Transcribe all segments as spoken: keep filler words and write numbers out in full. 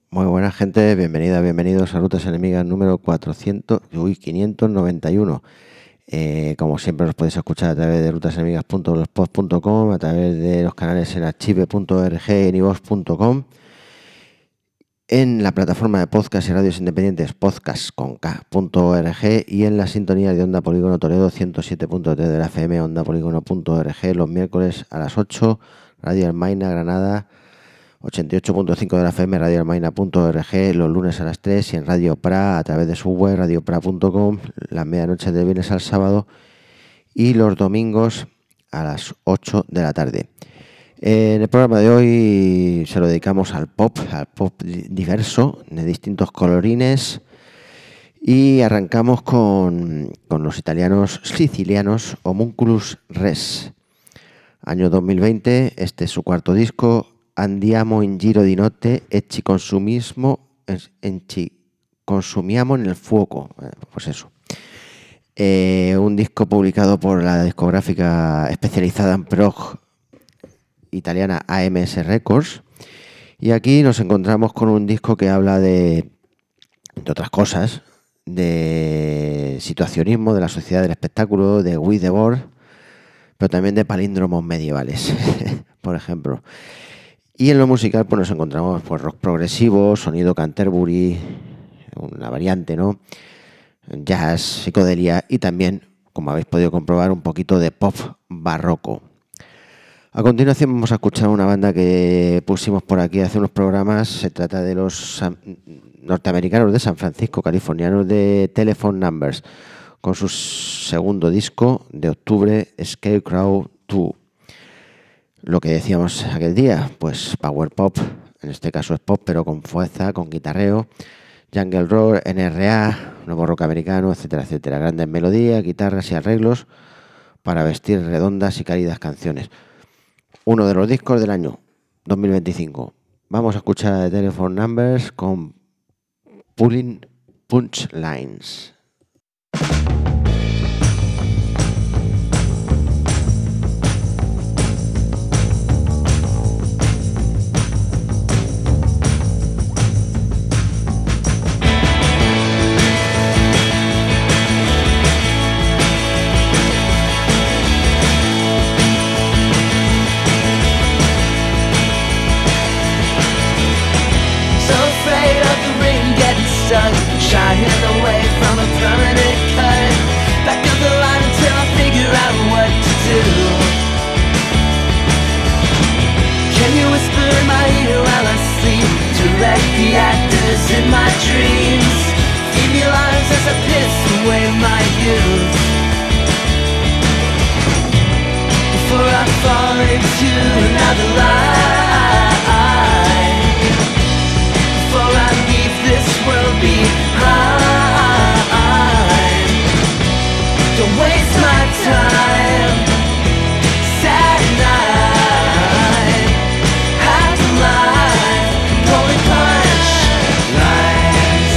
Muy buena gente, bienvenida, bienvenidos a Rutas Enemigas número cuatrocientos, uy, quinientos noventa y uno. Eh, como siempre nos podéis escuchar a través de rutasenemigas punto blogspot punto com, a través de los canales en archive punto org, en iVoox punto com, en la plataforma de podcast y radios independientes podcast con K punto org y en la sintonía de Onda Polígono Toledo ciento siete punto tres de la F M, onda polígono punto org, los miércoles a las ocho, Radio Almaina Granada ochenta y ocho punto cinco de la F M, radio almaina punto org, los lunes a las tres y en Radio Pra a través de su web radio pra punto com, las medianoches de viernes al sábado y los domingos a las ocho de la tarde. En el programa de hoy se lo dedicamos al pop, al pop diverso, de distintos colorines, y arrancamos con, con los italianos sicilianos Homunculus Res. Año dos mil veinte, este es su cuarto disco, Andiamo in giro di notte e ci consumismo, en ci consumiamo nel fuoco. Pues eso. Eh, un disco publicado por la discográfica especializada en prog italiana A M S Records. Y aquí nos encontramos con un disco que habla de, entre otras cosas, de situacionismo, de la sociedad del espectáculo, de Guy Debord, pero también de palíndromos medievales, por ejemplo. Y en lo musical pues nos encontramos pues, rock progresivo, sonido Canterbury, una variante, ¿no? Jazz, psicodelia y también, como habéis podido comprobar, un poquito de pop barroco. A continuación vamos a escuchar una banda que pusimos por aquí hace unos programas. Se trata de los norteamericanos de San Francisco, californianos de Telephone Numbers, con su segundo disco de octubre, Scarecrow dos. Lo que decíamos aquel día, pues power pop, en este caso es pop, pero con fuerza, con guitarreo, jungle rock, N R A, nuevo rock americano, etcétera, etcétera. Grandes melodías, guitarras y arreglos para vestir redondas y cálidas canciones. Uno de los discos del año dos mil veinticinco. Vamos a escuchar a The Telephone Numbers con Pulling Punchlines. Shying away from a permanent cut. Back of the line until I figure out what to do. Can you whisper in my ear while I sleep? Direct the actors in my dreams. Feed me lines as I piss away my youth. Before I fall into another lie, before I leave this world behind, don't waste my time. Sad night, half alive, pulling punch lines.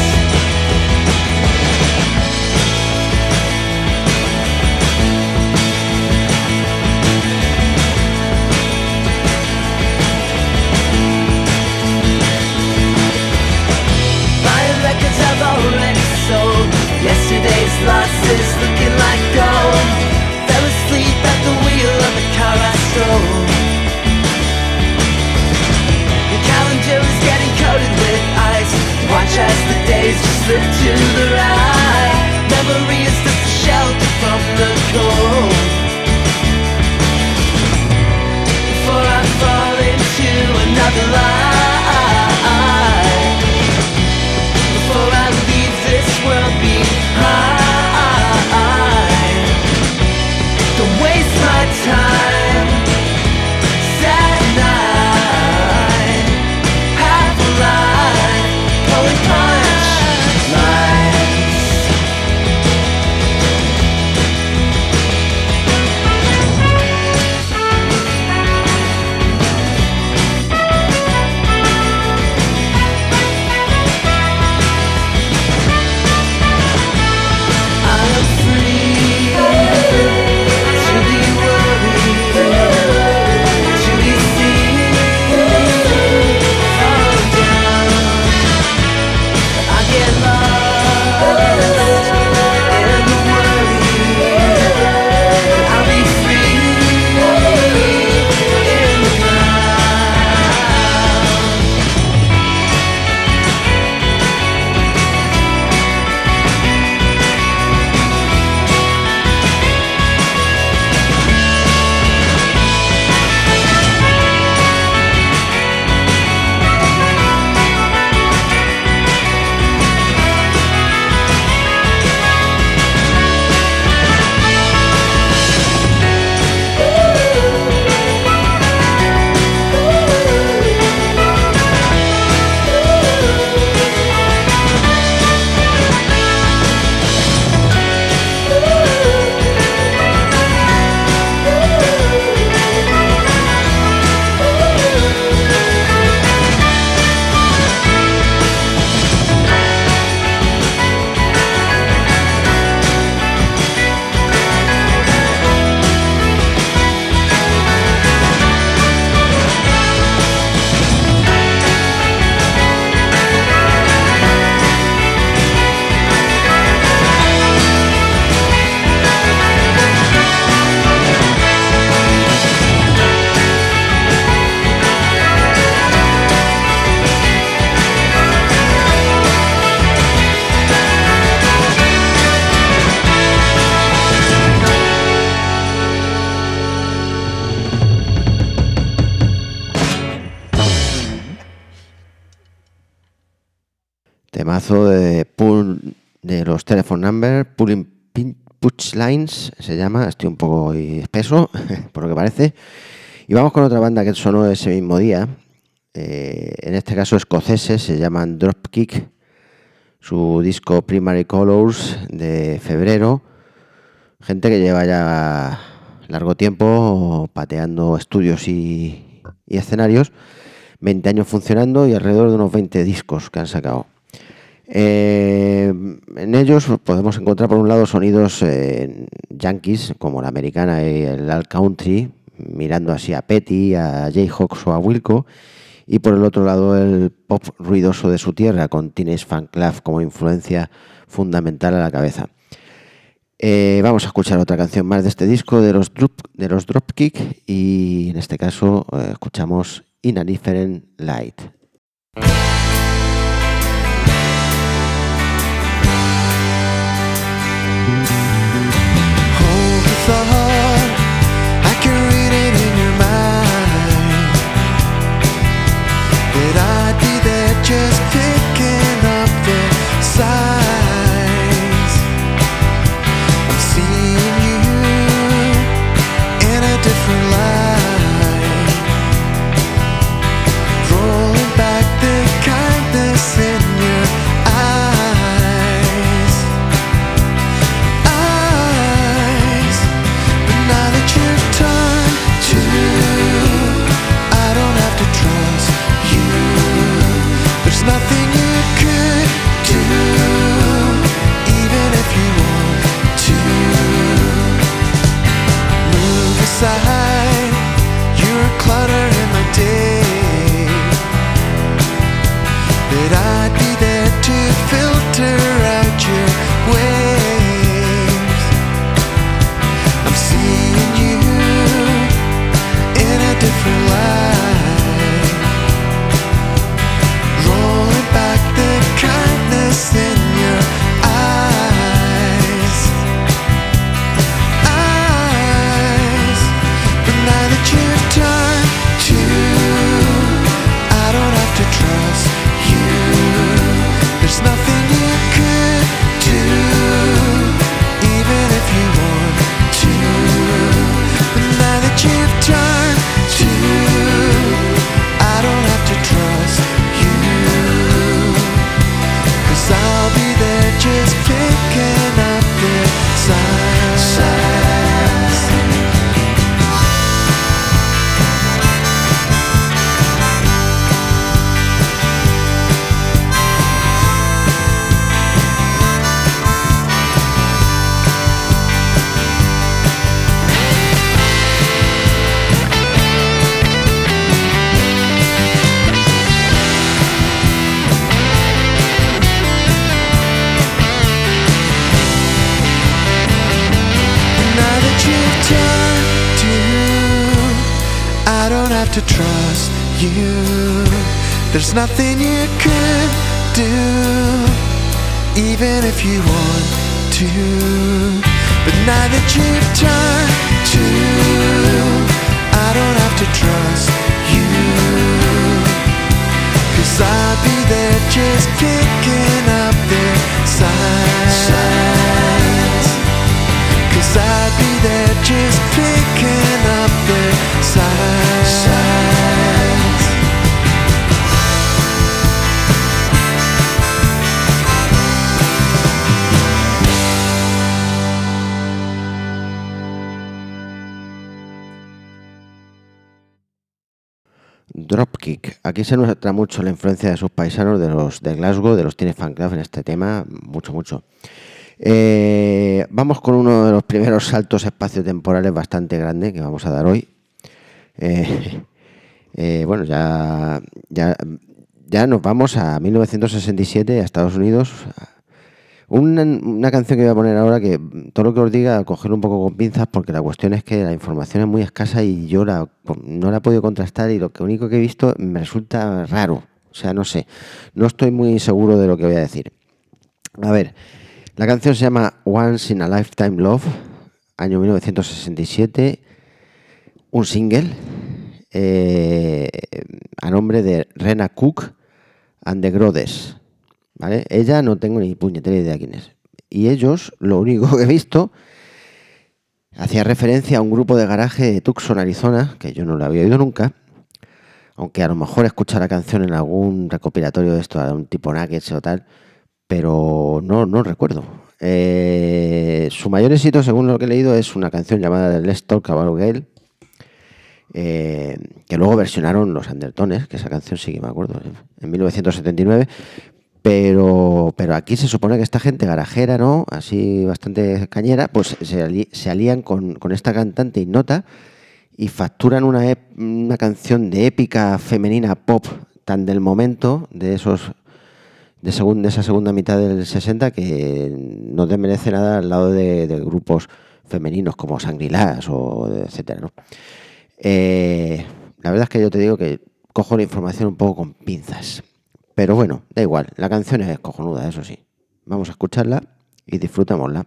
I've already sold. Yesterday's losses looking like gold. Fell asleep at the wheel of the car I stole. The calendar is getting coated with ice. Watch as the days just slip to the right. Memory is just a shelter from the cold. Before I fall into another lie, before I leave this world behind, don't waste my time. Sad night, half alive, pulling punch lines. temazo de, pull, de los Telephone Number, Pulling Punchlines se llama, estoy un poco espeso por lo que parece. Y vamos con otra banda que sonó ese mismo día, eh, en este caso escoceses, se llaman Dropkick, su disco Primary Colors de febrero, gente que lleva ya largo tiempo pateando estudios y, y escenarios, veinte años funcionando y alrededor de unos veinte discos que han sacado. Eh, en ellos podemos encontrar por un lado sonidos eh, yankees como la americana y el alt country, mirando así a Petty, a Jayhawks o a Wilco, y por el otro lado el pop ruidoso de su tierra con Teenage Fanclub como influencia fundamental a la cabeza. Eh, vamos a escuchar otra canción más de este disco de los, drop, de los Dropkick y en este caso eh, escuchamos In a Different Light. Hold the thought, I can read it in your mind, that I'd be there just picking up the signs. I'm seeing you in a different light, rolling back the kindness in your eyes, eyes. But now that you've turned to, I don't have to trust you. There's nothing you could do, even if you want to. Move aside, you're a clutter in my day, that I'd be there to filter out your waves. I'm seeing you in a different light, rolling back the kindness in your eyes, eyes. But now that you've turned to, I don't have to trust you. There's nothing you could do, even if you want to. But now that you've turned to, I don't have to trust you, 'cause I'll be there just picking up the signs. Now that you've turned to, I don't have to trust you. There's nothing you could do, even if you want to. But now that you've turned to, I don't have to trust you, 'cause I'll be there just picking up the signs, 'cause I'd be there just picking up the signs. Dropkick. Aquí se nota mucho la influencia de sus paisanos, de los de Glasgow, de los Teenage Fanclub en este tema, mucho, mucho. Eh, vamos con uno de los primeros saltos espaciotemporales bastante grande que vamos a dar hoy. Eh, eh, bueno, ya, ya, ya nos vamos a mil novecientos sesenta y siete, a Estados Unidos. Una, una canción que voy a poner ahora que todo lo que os diga, cogerlo un poco con pinzas, porque la cuestión es que la información es muy escasa y yo la, no la he podido contrastar, y lo que único que he visto me resulta raro. O sea, no sé, no estoy muy seguro de lo que voy a decir. A ver, la canción se llama Once in a Lifetime Love, año mil novecientos sesenta y siete, un single eh, a nombre de Rena Cook and the Grodes. ¿vale? Ella no tengo ni puñetera idea quién es. Y ellos, lo único que he visto, hacía referencia a un grupo de garaje de Tucson, Arizona, que yo no lo había oído nunca, aunque a lo mejor escuché la canción en algún recopilatorio de esto, a un tipo Nuggets o tal, pero no, no recuerdo. Eh, su mayor éxito, según lo que he leído, es una canción llamada Let's Talk About Gail, eh, que luego versionaron los Undertones, que esa canción sí que me acuerdo, en mil novecientos setenta y nueve, pero, pero aquí se supone que esta gente garajera, ¿no? Así bastante cañera, pues se, ali- se alían con, con esta cantante ignota y facturan una, ep- una canción de épica femenina pop tan del momento, de esos de, segun- de esa segunda mitad del sesenta, que no te merece nada al lado de, de grupos femeninos como Shangri-Las o de- etcétera, ¿no? Eh, la verdad es que yo te digo que cojo la información un poco con pinzas. Pero bueno, da igual, la canción es cojonuda, eso sí. Vamos a escucharla y disfrutémosla.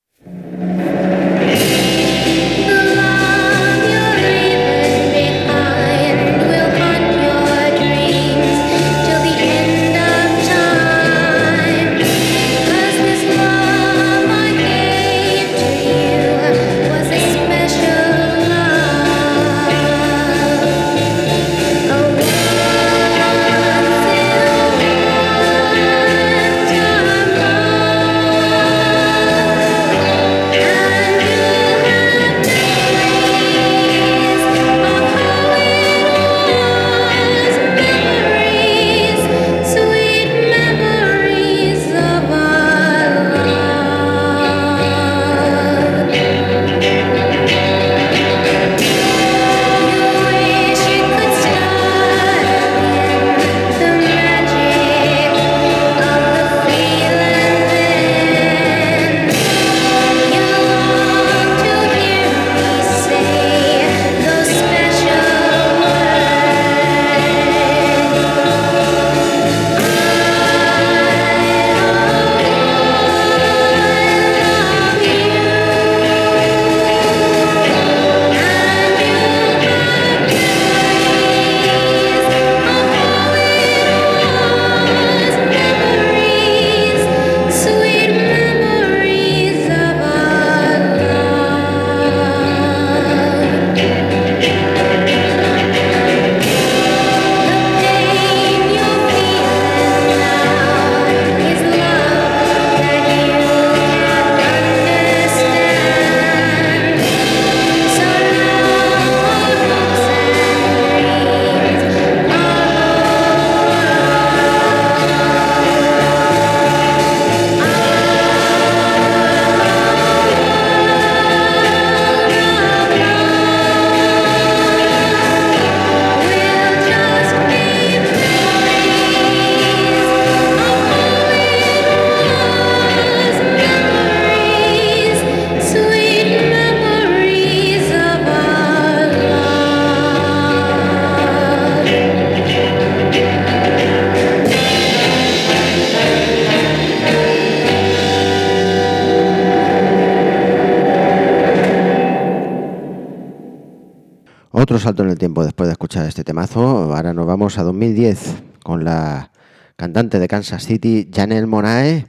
Otro salto en el tiempo después de escuchar este temazo. Ahora nos vamos a dos mil diez con la cantante de Kansas City, Janelle Monáe,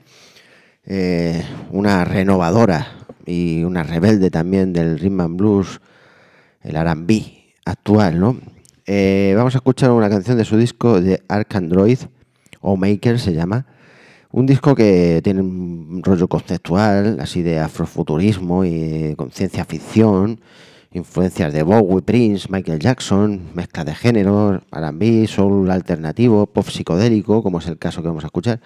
eh, una renovadora y una rebelde también del rhythm and blues, el R and B actual, ¿no? Eh, vamos a escuchar una canción de su disco de Ark Android, o Maker se llama. Un disco que tiene un rollo conceptual, así de afrofuturismo y con ciencia ficción, influencias de Bowie, Prince, Michael Jackson, mezcla de géneros, R and B, soul alternativo, pop psicodélico, como es el caso que vamos a escuchar.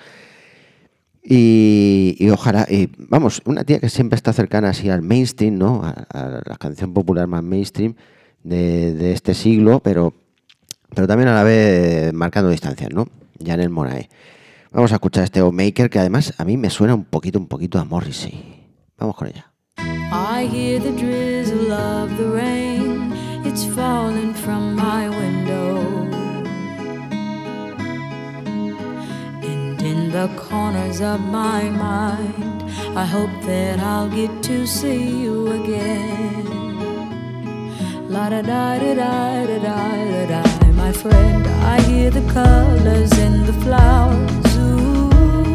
Y, y ojalá, y vamos, una tía que siempre está cercana así al mainstream, ¿no? A, a la canción popular más mainstream de, de este siglo, pero, pero también a la vez marcando distancias, ¿no? Janelle Monáe. Vamos a escuchar este O Maker, que además a mí me suena un poquito, un poquito a Morrissey. Vamos con ella. I hear the drizzle of the rain, it's falling from my window. And in the corners of my mind, I hope that I'll get to see you again. La da da da da da da da, my friend, I hear the colors in the flowers. Ooh.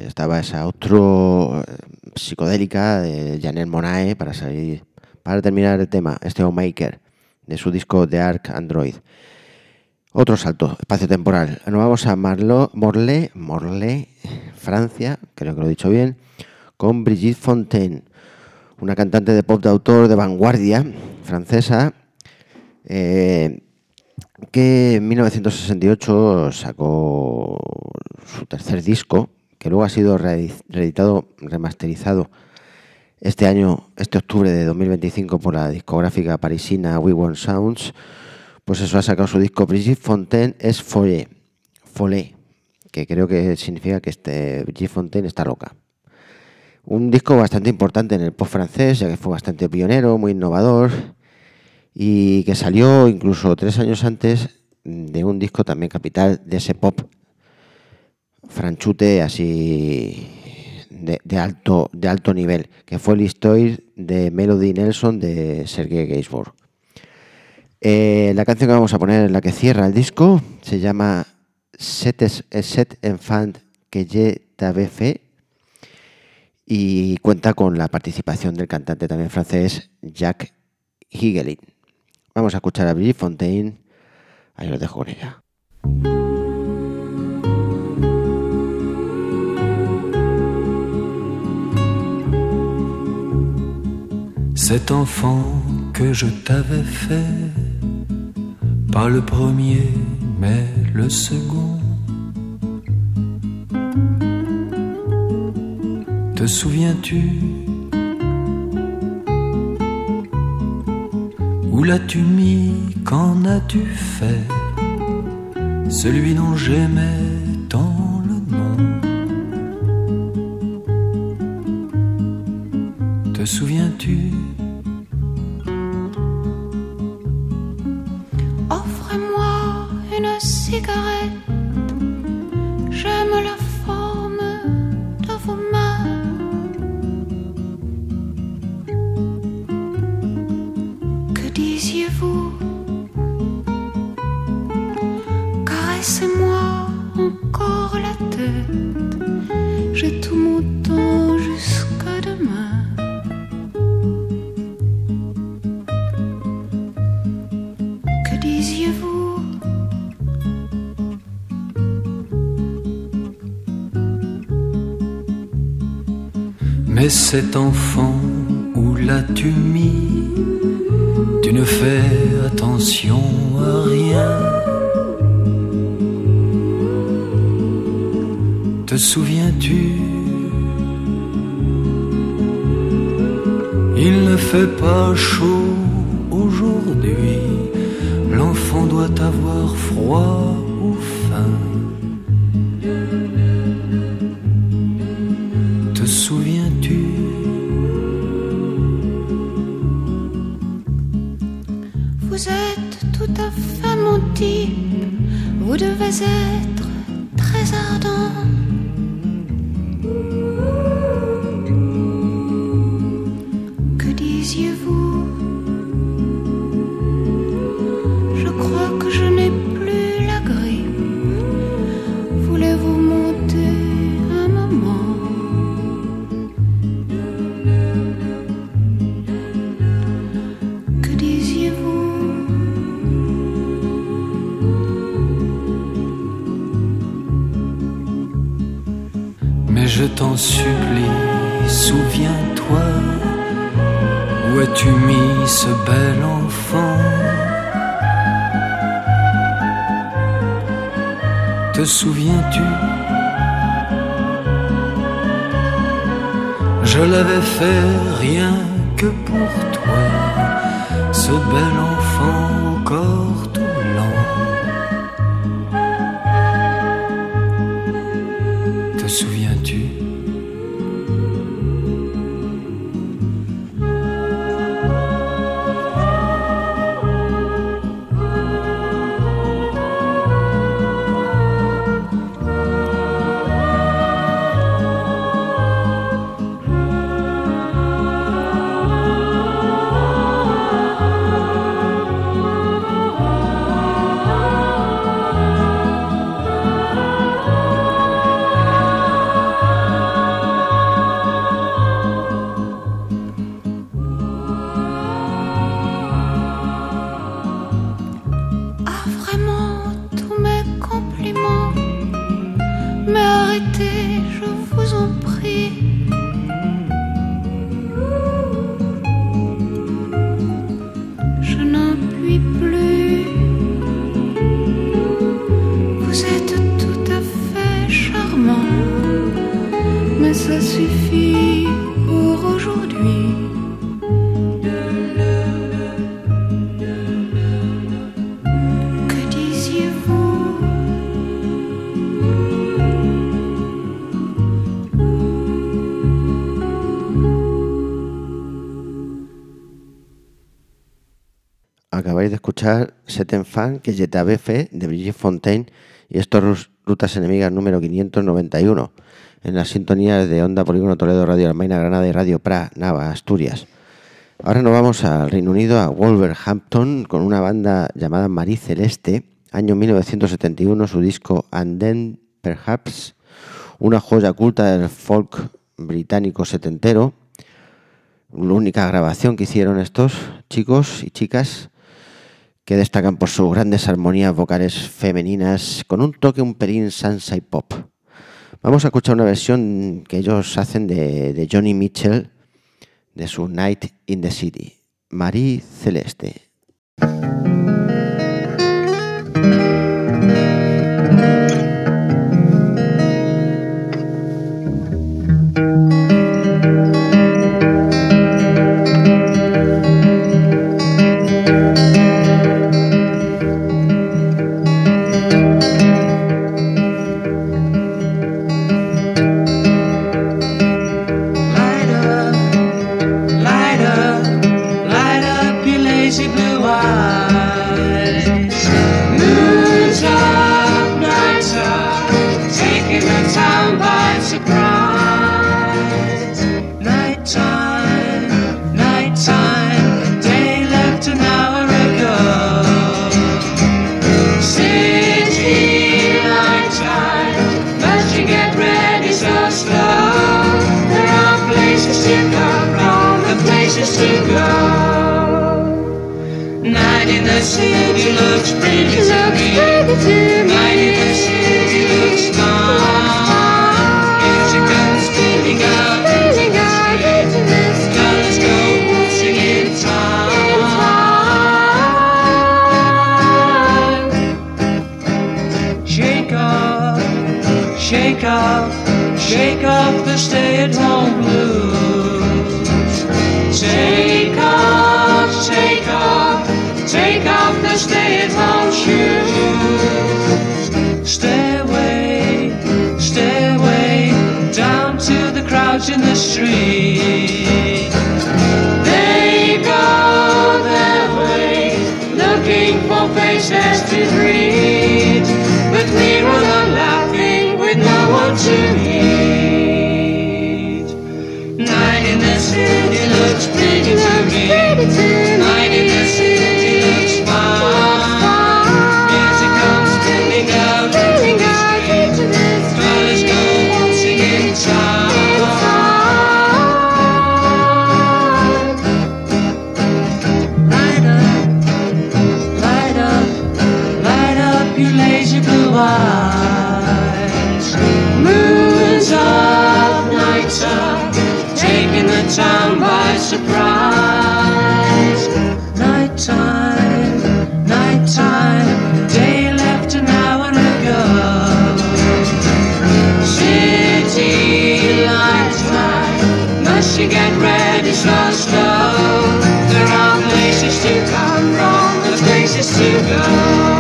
estaba esa outro psicodélica de Janelle Monáe para salir, para terminar el tema, este Maker, de su disco The Ark Android. Otro salto espacio-temporal. Nos vamos a Marlo, Morlaix, Morlaix, Francia, creo que lo he dicho bien, con Brigitte Fontaine, una cantante de pop de autor de vanguardia francesa, eh, que en mil novecientos sesenta y ocho sacó su tercer disco, que luego ha sido reeditado, remasterizado este año, este octubre de dos mil veinticinco, por la discográfica parisina We Want Sounds. Pues eso, ha sacado su disco Brigitte Fontaine es folle, folle, que creo que significa que este Brigitte Fontaine está loca. Un disco bastante importante en el pop francés, ya que fue bastante pionero, muy innovador, y que salió incluso tres años antes de un disco también capital de ese pop franchute así de, de, alto, de alto nivel, que fue el Histoire de Melody Nelson de Serge Gainsbourg. Eh, la canción que vamos a poner, la que cierra el disco, se llama Sept enfants que je t'avais fait y cuenta con la participación del cantante también francés Jacques Higelin. Vamos a escuchar a Brigitte Fontaine, ahí os dejo con ella. Cet enfant que je t'avais fait, pas le premier, mais le second. Te souviens-tu? Où l'as-tu mis? Qu'en as-tu fait? Celui dont j'aimais tant le nom. Te souviens-tu? Offrez-moi une cigarette, j'aime la forme de vos mains. Que disiez-vous? Caressez-moi encore la tête, j'ai tout mon temps jusqu'à demain. Que disiez-vous? Mais cet enfant, où l'as-tu mis? Tu ne fais attention à rien. Te souviens-tu? Il ne fait pas chaud aujourd'hui. L'enfant doit avoir froid ou faim. Te souviens-tu? Vous êtes tout à fait mon type, vous devez être très ardent. Que disiez-vous? Je crois que je n'ai plus la grippe. Voulez-vous monter un moment? Que disiez-vous? Mais je t'en supplie, souviens-toi, où as-tu mis ce bel enfant? Te souviens-tu? Je l'avais fait rien que pour toi, ce bel enfant au corps tout blanc. Te souviens-tu? Acabáis de escuchar Seten Fan, que je t'avais fait, de Brigitte Fontaine, y esto es Rutas Enemigas número quinientos noventa y uno, en las sintonías de Onda Polígono Toledo, Radio Almaina, Granada y Radio Pra, Nava, Asturias. Ahora nos vamos al Reino Unido, a Wolverhampton, con una banda llamada Marie Celeste, año mil novecientos setenta y uno, su disco And Then Perhaps, una joya culta del folk británico setentero, la única grabación que hicieron estos chicos y chicas, que destacan por sus grandes armonías vocales femeninas con un toque un pelín salsa y pop. Vamos a escuchar una versión que ellos hacen de, de Johnny Mitchell de su Night in the City, Marie Celeste. In the street, they go their way, looking for faces to greet, but we run on laughing with no one to meet. Night in the city looks pretty to me. Night in the city looks fine. Music comes spinning out into the street. Colors go waltzing in time. Eyes. Moons up, nights up, taking the town by surprise. Nighttime, nighttime, day left an hour ago. City lights light, must you get ready so slow? There are places to come from, the places to go.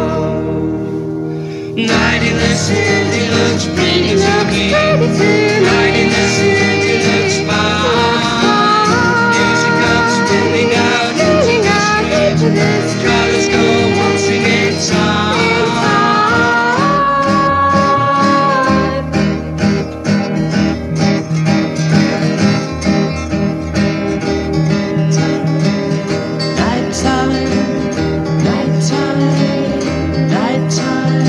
Night in the city looks pretty to me. Night in the city looks fine. Music comes spinning out into the street. Colors go waltzing in time. Nighttime, nighttime, nighttime.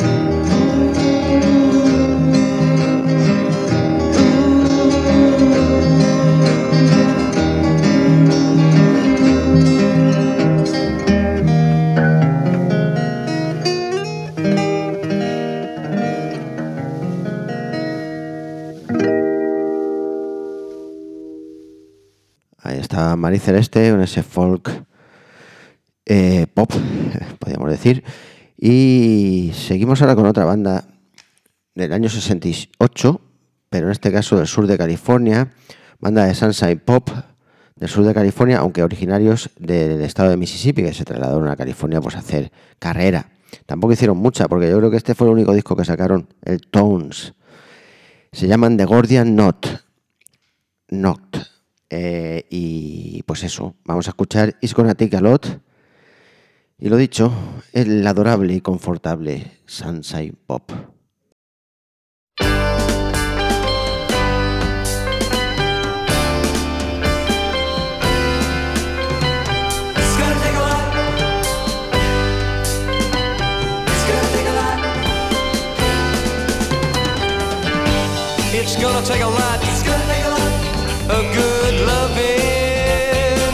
Ahí está Marie Celeste, con ese folk eh, pop, podríamos decir. Y seguimos ahora con otra banda del año sesenta y ocho, pero en este caso del sur de California, banda de Sunshine Pop del sur de California, aunque originarios del estado de Mississippi, que se trasladaron a California pues a hacer carrera. Tampoco hicieron mucha, porque yo creo que este fue el único disco que sacaron, el Tones. Se llaman The Gordian Knot. Knot. Eh, y pues eso, vamos a escuchar It's Gonna Take a Lot Y lo dicho, el adorable y confortable Sunshine Pop. It's gonna take a lot, it's gonna take a lot of good loving.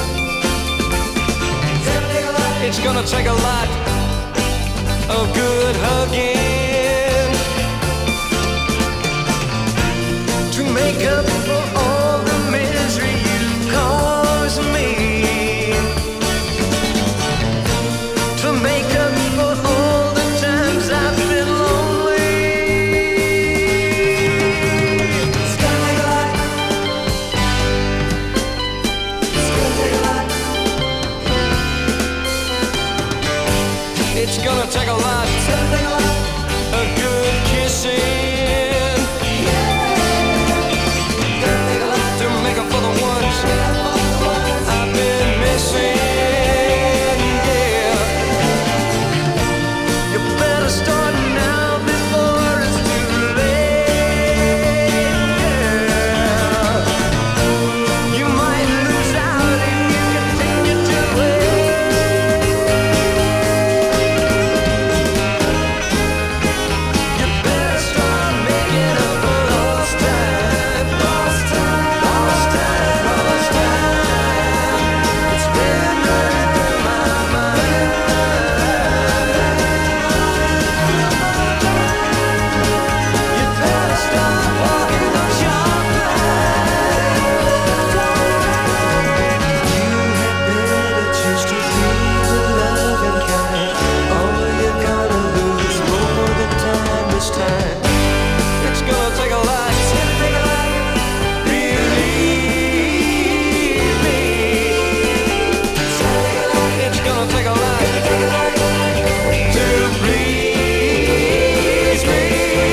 It's gonna take a lot of good hugging to make up for all the misery you caused me, to make up for all the times I've been lonely. It's gonna take a lot. It's gonna take a lot. It's gonna take a lot, it's gonna take a lot of good kissing, yeah. To make up for the ones I've been missing, yeah. You better start now before it's too late, yeah. You might lose out if you continue to wait. You better start making up for lost time, lost time, lost time, lost time. It's been running through my mind. You better start walking the sharp line. You had better choose to be the loving kind. All you're gonna lose more than time is time. It's gonna take a lot. It's gonna take a lot. Believe me. It's gonna take a lot. To please me.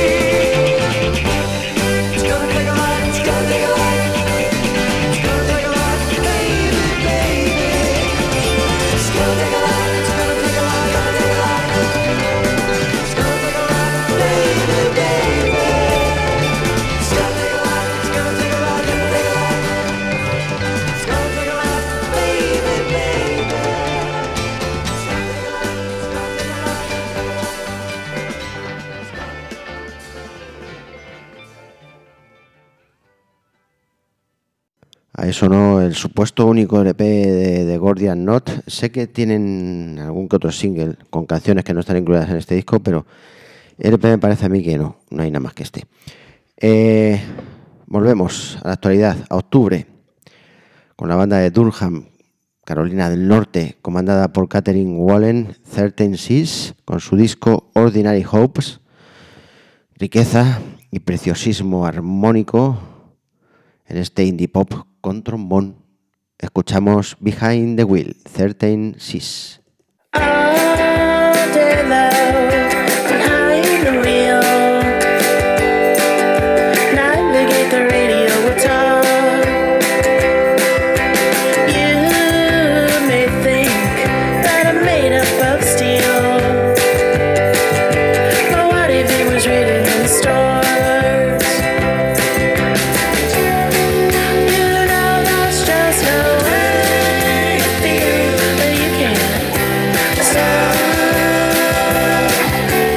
It's gonna take a lot. It's gonna take a lot. It's gonna take a lot, baby, baby. It's gonna take a lot. It's gonna take a lot. It's gonna take a lot, baby, baby. It's gonna take a lot. It's gonna take a lot. It's gonna take a lot, baby, baby. It's gonna take a lot. It's gonna take a lot. Ahí sonó el supuesto único L P de, de Gordian Knot. Sé que tienen algún que otro single con canciones que no están incluidas en este disco, pero L P me parece a mí que no, no hay nada más que este. Eh, volvemos a la actualidad, a octubre, con la banda de Durham, Carolina del Norte, comandada por Catherine Wallen, Certain Seas, con su disco Ordinary Hopes. Riqueza y preciosismo armónico en este indie pop con trombón. Escuchamos Behind the Wheel, Certain Seas. All day long, behind the wheel, navigate the radio with talk. You may think that I'm made up of steel, but what if it was written in the stars? You know that's just no way to feel, but you can't stop.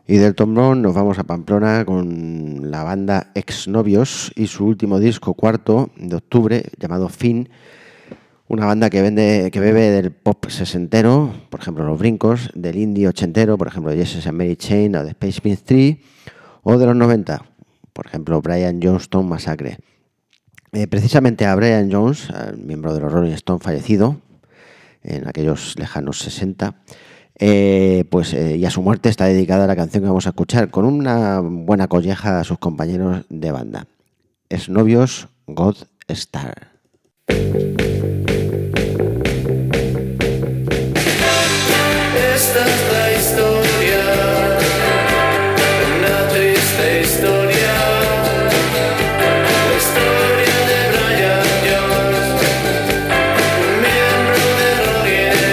Y del Tombrón nos vamos a Pamplona con la banda Exnovios y su último disco, cuarto de octubre, llamado Fin. Una banda que vende, que bebe del pop sesentero, por ejemplo Los Brincos, del indie ochentero, por ejemplo Jesus and Mary Chain o The Space Prince tres, o de los noventa, por ejemplo Brian Johnston Massacre. Eh, precisamente a Brian Jones, al miembro de los Rolling Stones fallecido en aquellos lejanos sesenta, Eh, pues eh, y a su muerte está dedicada la canción que vamos a escuchar, con una buena colleja a sus compañeros de banda. Exnovios, God Star. Esta es la historia, una triste historia, la historia de Brian Jones, miembro de Rolling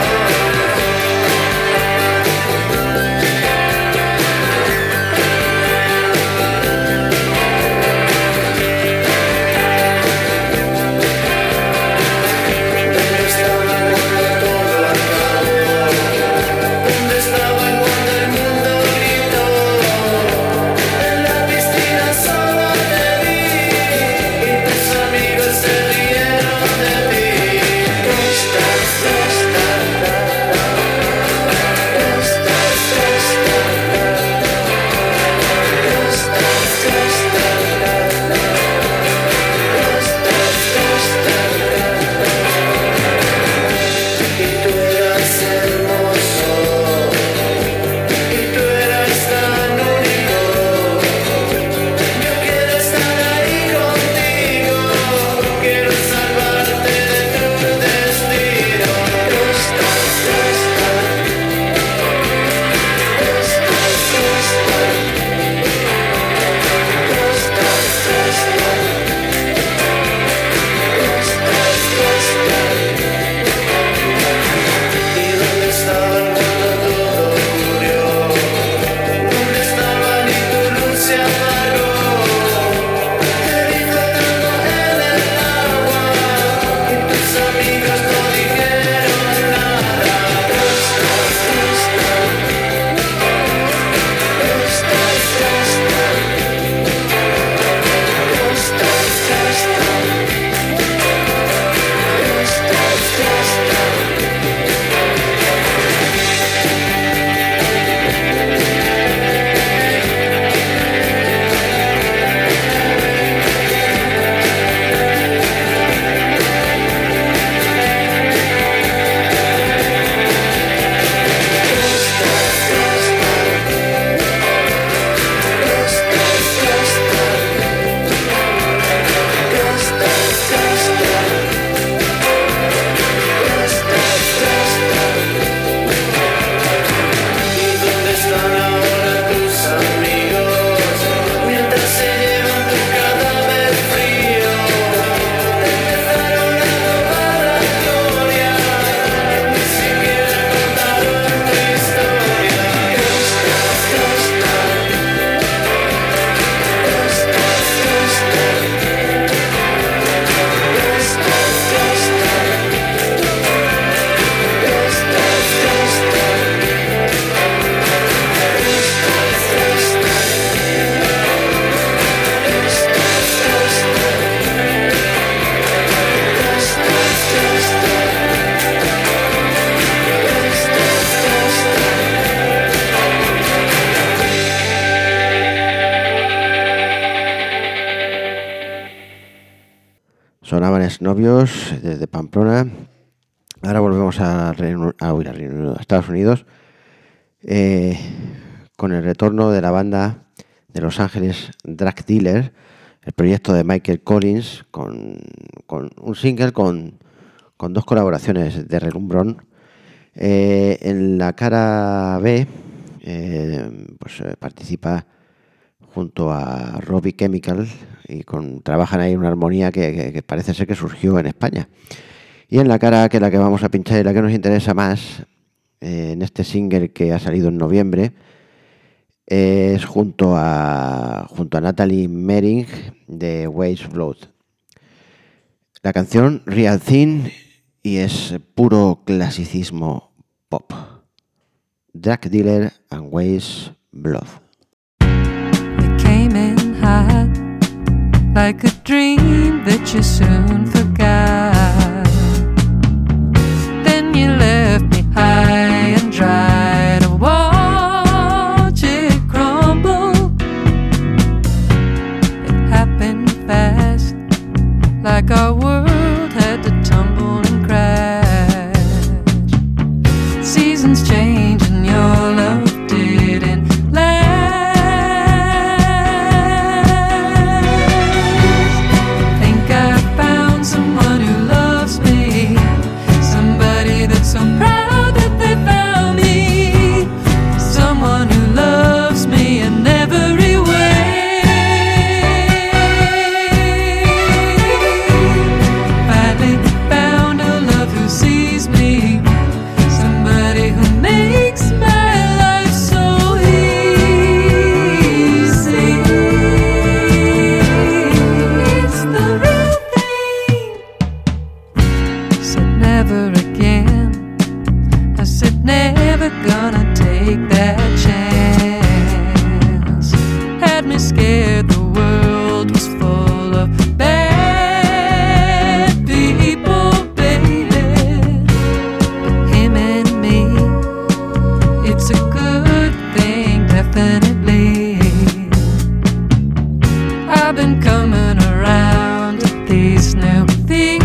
Sonaban Exnovios desde Pamplona. Ahora volvemos a, Reino, a, a, Reino, a Estados Unidos eh, con el retorno de la banda de Los Ángeles Drug Dealer, el proyecto de Michael Collins, con, con un single con, con dos colaboraciones de Relumbrón. Eh, en la cara B eh, pues, eh, participa junto a Robbie Chemical y con, trabajan ahí una armonía que, que, que parece ser que surgió en España. Y en la cara A, que es la que vamos a pinchar y la que nos interesa más, eh, en este single que ha salido en noviembre, eh, es junto a, junto a Natalie Mering de Waves Blood. La canción Real Thing y es puro clasicismo pop. Drug Dealer and Waves Blood. You came in hot, like a dream that you soon forgot. Then you left me high and dry to watch it crumble. It happened fast, like our world had to tumble and crash. Seasons change and your love didn't last. Think I found someone who loves me, somebody that's so proud that they found me, someone who loves me in every way. Finally found a love who sees me, somebody who makes my life so easy. It's the real thing. Said never again. I said never gonna take that chance. Had me scared the world was full of bad people, baby. But him and me, it's a good thing, definitely. I've been coming around to these new feelings.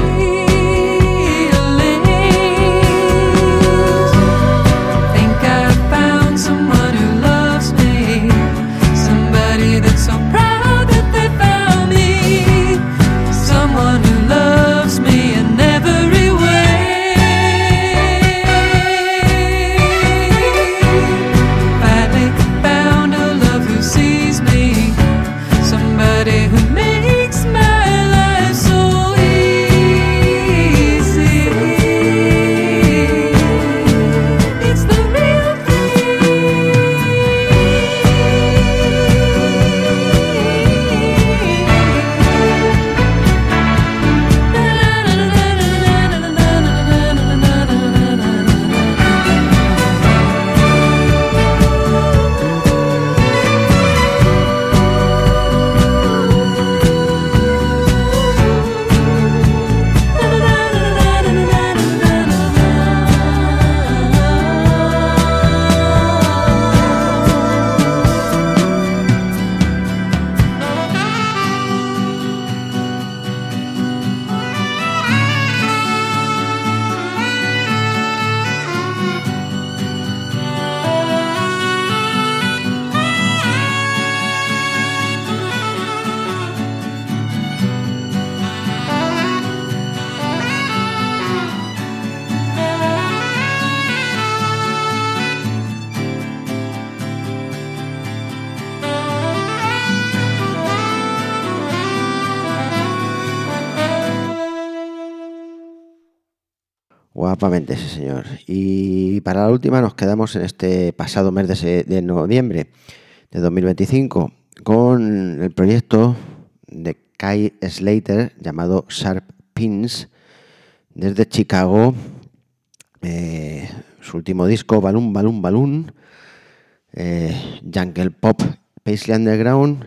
Think I found someone who loves me, somebody that's so proud that they found me, someone who loves me in every way. Finally found a love who sees me, somebody who makes my life so easy. It's the real Guapamente, sí, señor. Y para la última nos quedamos en este pasado mes de, se- de noviembre de dos mil veinticinco con el proyecto de Kai Slater llamado Sharp Pins desde Chicago. Eh, su último disco, Balloon, Balloon, Balloon, eh, Jungle Pop, Paisley Underground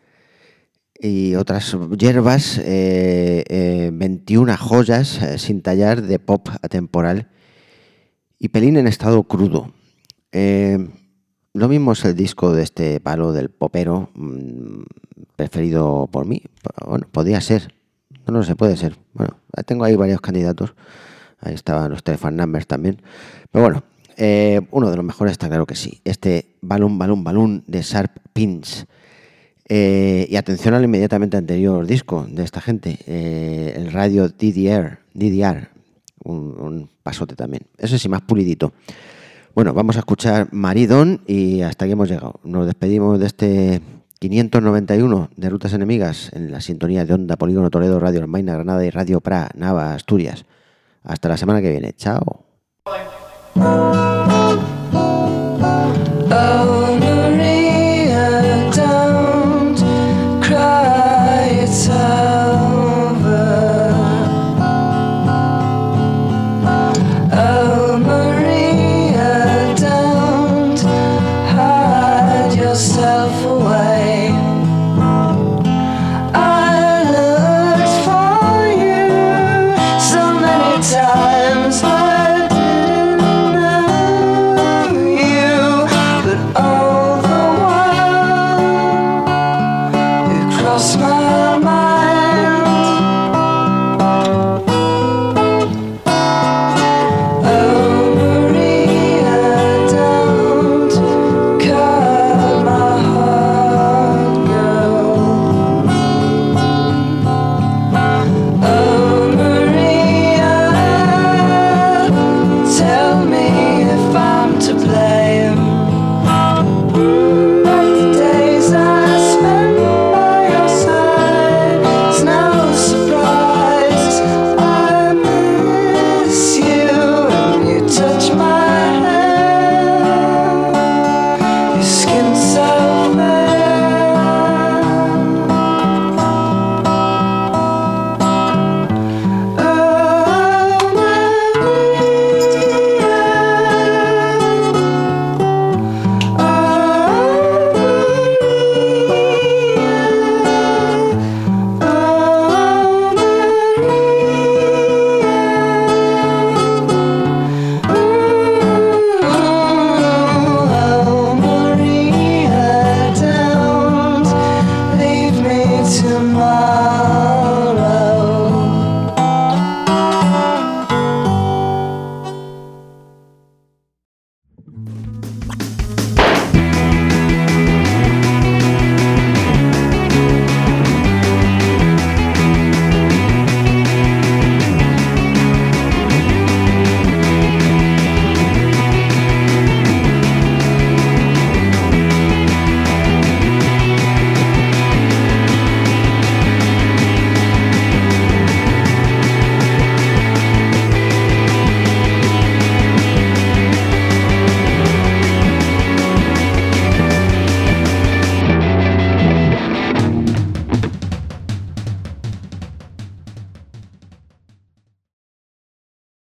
y otras hierbas, eh, eh, veintiuna joyas eh, sin tallar de pop atemporal y pelín en estado crudo. Eh, lo mismo es el disco de este palo del popero, mmm, preferido por mí. Bueno, podría ser, no, no sé, puede ser. Bueno, tengo ahí varios candidatos. Ahí estaban los Telephone Numbers también. Pero bueno, eh, uno de los mejores está claro que sí. Este Balloon, Balloon, Balloon de Sharp Pins. Eh, y atención al inmediatamente anterior disco de esta gente, eh, el Radio D D R, D D R, un, un pasote también. Eso sí, más pulidito. Bueno, vamos a escuchar Maridón y hasta aquí hemos llegado. Nos despedimos de este quinientos noventa y uno de Rutas Enemigas en la sintonía de Onda Polígono Toledo, Radio Almaina, Granada y Radio Pra, Nava, Asturias. Hasta la semana que viene. Chao.